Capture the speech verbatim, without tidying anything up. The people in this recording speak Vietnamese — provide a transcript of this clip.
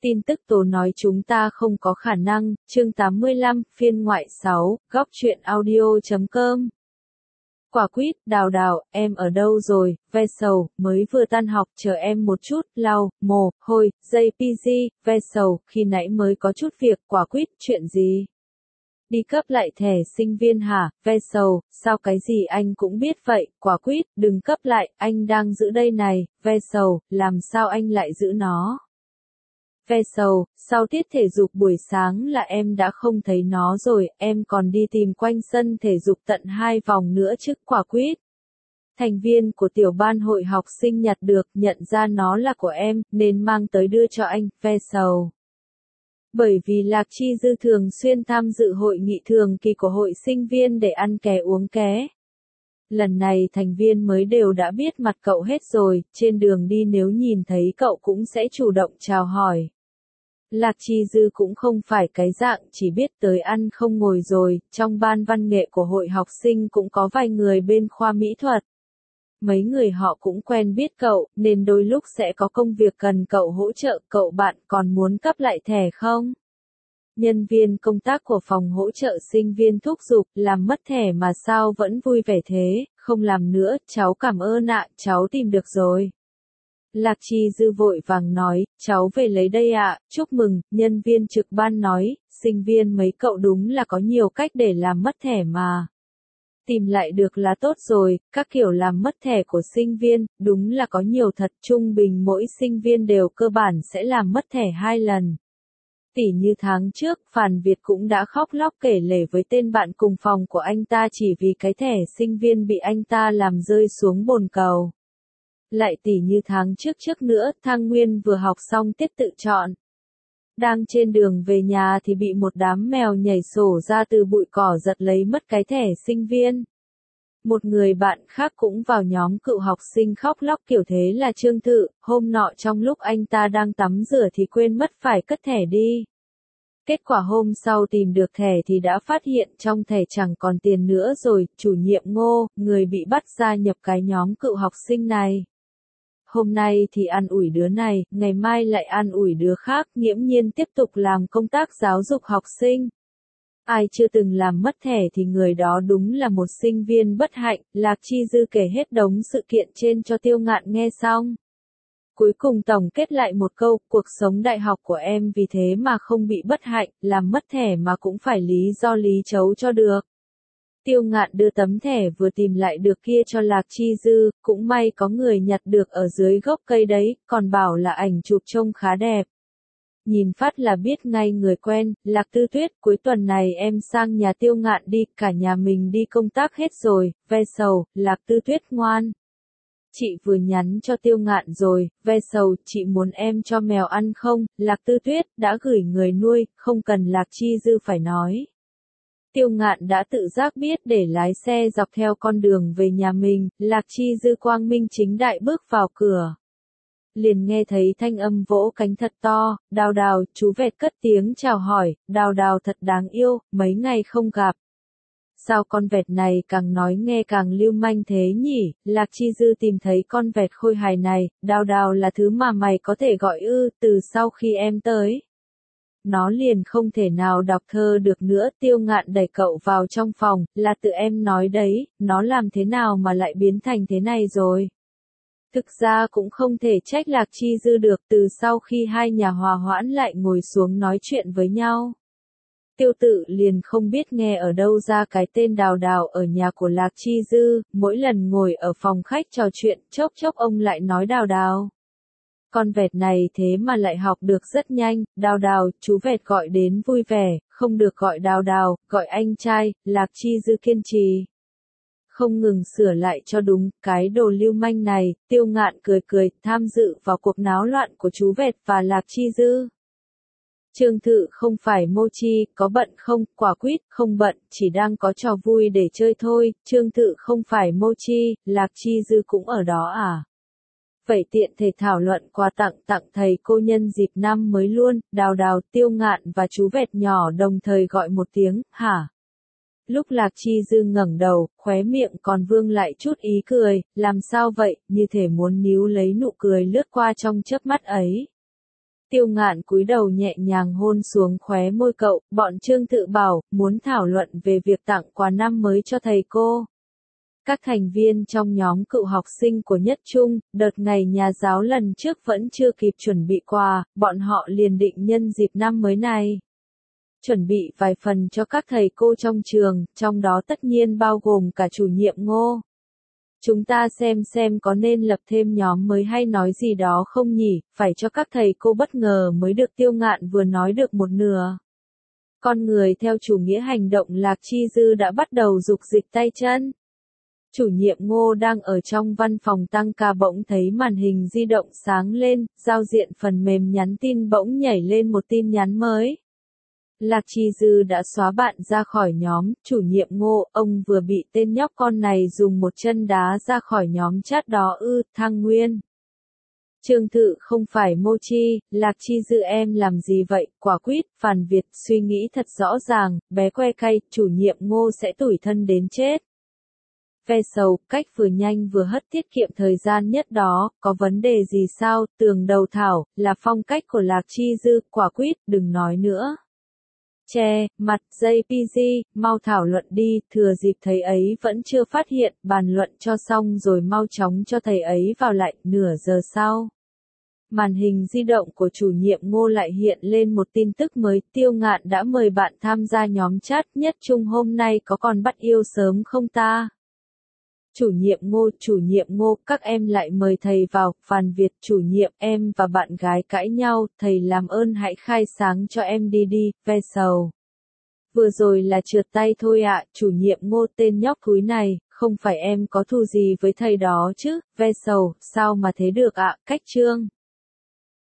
Tin tức tố nói chúng ta không có khả năng, chương tám mươi lăm, phiên ngoại sáu, góc truyện audio chấm com. Quả quýt, Đào Đào, em ở đâu rồi, Vessel, mới vừa tan học, chờ em một chút, lau, mồ, hôi, jay pê giê, Vessel, khi nãy mới có chút việc, Quả quýt, chuyện gì? Đi cấp lại thẻ sinh viên hả, Vessel, sao cái gì anh cũng biết vậy, Quả quýt, đừng cấp lại, anh đang giữ đây này, Vessel, làm sao anh lại giữ nó? Vessel, sau tiết thể dục buổi sáng là em đã không thấy nó rồi, em còn đi tìm quanh sân thể dục tận hai vòng nữa chứ, Quả quýt. Thành viên của tiểu ban hội học sinh nhặt được, nhận ra nó là của em, nên mang tới đưa cho anh, Vessel. Bởi vì Lạc Chi Dư thường xuyên tham dự hội nghị thường kỳ của hội sinh viên để ăn ké uống ké. Lần này thành viên mới đều đã biết mặt cậu hết rồi, trên đường đi nếu nhìn thấy cậu cũng sẽ chủ động chào hỏi. Lạc Chi Dư cũng không phải cái dạng chỉ biết tới ăn không ngồi rồi, trong ban văn nghệ của hội học sinh cũng có vài người bên khoa mỹ thuật. Mấy người họ cũng quen biết cậu, nên đôi lúc sẽ có công việc cần cậu hỗ trợ, cậu bạn còn muốn cấp lại thẻ không? Nhân viên công tác của phòng hỗ trợ sinh viên thúc giục, làm mất thẻ mà sao vẫn vui vẻ thế, không làm nữa, cháu cảm ơn ạ, cháu tìm được rồi. Lạc Chi Dư vội vàng nói, cháu về lấy đây ạ, chúc mừng, nhân viên trực ban nói, sinh viên mấy cậu đúng là có nhiều cách để làm mất thẻ mà. Tìm lại được là tốt rồi, các kiểu làm mất thẻ của sinh viên, đúng là có nhiều thật, trung bình mỗi sinh viên đều cơ bản sẽ làm mất thẻ hai lần. Tỉ như tháng trước, Phàn Việt cũng đã khóc lóc kể lể với tên bạn cùng phòng của anh ta chỉ vì cái thẻ sinh viên bị anh ta làm rơi xuống bồn cầu. Lại tỉ như tháng trước trước nữa, Thang Nguyên vừa học xong tiết tự chọn. Đang trên đường về nhà thì bị một đám mèo nhảy sổ ra từ bụi cỏ giật lấy mất cái thẻ sinh viên. Một người bạn khác cũng vào nhóm cựu học sinh khóc lóc kiểu thế là Trương Thự, hôm nọ trong lúc anh ta đang tắm rửa thì quên mất phải cất thẻ đi. Kết quả hôm sau tìm được thẻ thì đã phát hiện trong thẻ chẳng còn tiền nữa rồi, chủ nhiệm Ngô, người bị bắt gia nhập cái nhóm cựu học sinh này. Hôm nay thì an ủi đứa này, ngày mai lại an ủi đứa khác, nghiễm nhiên tiếp tục làm công tác giáo dục học sinh. Ai chưa từng làm mất thẻ thì người đó đúng là một sinh viên bất hạnh, Lạc Chi Dư kể hết đống sự kiện trên cho Tiêu Ngạn nghe xong. Cuối cùng tổng kết lại một câu, cuộc sống đại học của em vì thế mà không bị bất hạnh, làm mất thẻ mà cũng phải lý do lý chấu cho được. Tiêu Ngạn đưa tấm thẻ vừa tìm lại được kia cho Lạc Chi Dư, cũng may có người nhặt được ở dưới gốc cây đấy, còn bảo là ảnh chụp trông khá đẹp. Nhìn phát là biết ngay người quen, Lạc Tư Tuyết, cuối tuần này em sang nhà Tiêu Ngạn đi, cả nhà mình đi công tác hết rồi, Vessel, Lạc Tư Tuyết ngoan. Chị vừa nhắn cho Tiêu Ngạn rồi, Vessel, chị muốn em cho mèo ăn không, Lạc Tư Tuyết, đã gửi người nuôi, không cần Lạc Chi Dư phải nói. Tiêu Ngạn đã tự giác biết để lái xe dọc theo con đường về nhà mình, Lạc Chi Dư quang minh chính đại bước vào cửa. Liền nghe thấy thanh âm vỗ cánh thật to, Đào Đào, chú vẹt cất tiếng chào hỏi, Đào Đào thật đáng yêu, mấy ngày không gặp. Sao con vẹt này càng nói nghe càng lưu manh thế nhỉ, Lạc Chi Dư tìm thấy con vẹt khôi hài này, Đào Đào là thứ mà mày có thể gọi ư, từ sau khi em tới. Nó liền không thể nào đọc thơ được nữa, Tiêu Ngạn đẩy cậu vào trong phòng, là tự em nói đấy, nó làm thế nào mà lại biến thành thế này rồi. Thực ra cũng không thể trách Lạc Chi Dư được, từ sau khi hai nhà hòa hoãn lại ngồi xuống nói chuyện với nhau. Tiêu Tự liền không biết nghe ở đâu ra cái tên Đào Đào ở nhà của Lạc Chi Dư, mỗi lần ngồi ở phòng khách trò chuyện, chốc chốc ông lại nói Đào Đào. Con vẹt này thế mà lại học được rất nhanh, Đào Đào, chú vẹt gọi đến vui vẻ, không được gọi Đào Đào, gọi anh trai, Lạc Chi Dư kiên trì. Không ngừng sửa lại cho đúng, cái đồ lưu manh này, Tiêu Ngạn cười cười, tham dự vào cuộc náo loạn của chú vẹt và Lạc Chi Dư. Trương Thự không phải Mochi, có bận không, Quả quýt, không bận, chỉ đang có trò vui để chơi thôi, Trương Thự không phải Mochi, Lạc Chi Dư cũng ở đó à? Vậy tiện thể thảo luận quà tặng tặng thầy cô nhân dịp năm mới luôn, Đào Đào, Tiêu Ngạn và chú vẹt nhỏ đồng thời gọi một tiếng, hả? Lúc Lạc Chi Dư ngẩng đầu, khóe miệng còn vương lại chút ý cười, làm sao vậy, như thể muốn níu lấy nụ cười lướt qua trong chớp mắt ấy. Tiêu Ngạn cúi đầu nhẹ nhàng hôn xuống khóe môi cậu, bọn Trương Tự Bảo, muốn thảo luận về việc tặng quà năm mới cho thầy cô. Các thành viên trong nhóm cựu học sinh của Nhất Trung, đợt ngày nhà giáo lần trước vẫn chưa kịp chuẩn bị quà, bọn họ liền định nhân dịp năm mới này. Chuẩn bị vài phần cho các thầy cô trong trường, trong đó tất nhiên bao gồm cả chủ nhiệm Ngô. Chúng ta xem xem có nên lập thêm nhóm mới hay nói gì đó không nhỉ, phải cho các thầy cô bất ngờ mới được. Tiêu Ngạn vừa nói được một nửa. Con người theo chủ nghĩa hành động Lạc Chi Dư đã bắt đầu dục dịch tay chân. Chủ nhiệm Ngô đang ở trong văn phòng tăng ca bỗng thấy màn hình di động sáng lên, giao diện phần mềm nhắn tin bỗng nhảy lên một tin nhắn mới. Lạc Chi Dư đã xóa bạn ra khỏi nhóm, chủ nhiệm Ngô, ông vừa bị tên nhóc con này dùng một chân đá ra khỏi nhóm chat đó ư, Thăng Nguyên. Trương Thự không phải Mochi, Lạc Chi Dư em làm gì vậy, quả quýt, Phàn Việt suy nghĩ thật rõ ràng, bé que cay, chủ nhiệm Ngô sẽ tủi thân đến chết. Ve sầu, cách vừa nhanh vừa hất tiết kiệm thời gian nhất đó, có vấn đề gì sao, tường đầu thảo, là phong cách của Lạc Chi Dư, quả quýt, đừng nói nữa. Che, mặt, dây pê giê, mau thảo luận đi, thừa dịp thầy ấy vẫn chưa phát hiện, bàn luận cho xong rồi mau chóng cho thầy ấy vào lại, nửa giờ sau. Màn hình di động của chủ nhiệm Ngô lại hiện lên một tin tức mới, Tiêu Ngạn đã mời bạn tham gia nhóm chat Nhất Trung hôm nay có còn bắt yêu sớm không ta? Chủ nhiệm Ngô, chủ nhiệm Ngô, các em lại mời thầy vào, Phàn Việt, chủ nhiệm, em và bạn gái cãi nhau, thầy làm ơn hãy khai sáng cho em đi đi, ve sầu. Vừa rồi là trượt tay thôi ạ, chủ nhiệm Ngô, tên nhóc thúi này, không phải em có thù gì với thầy đó chứ, ve sầu, sao mà thế được ạ, cách chương.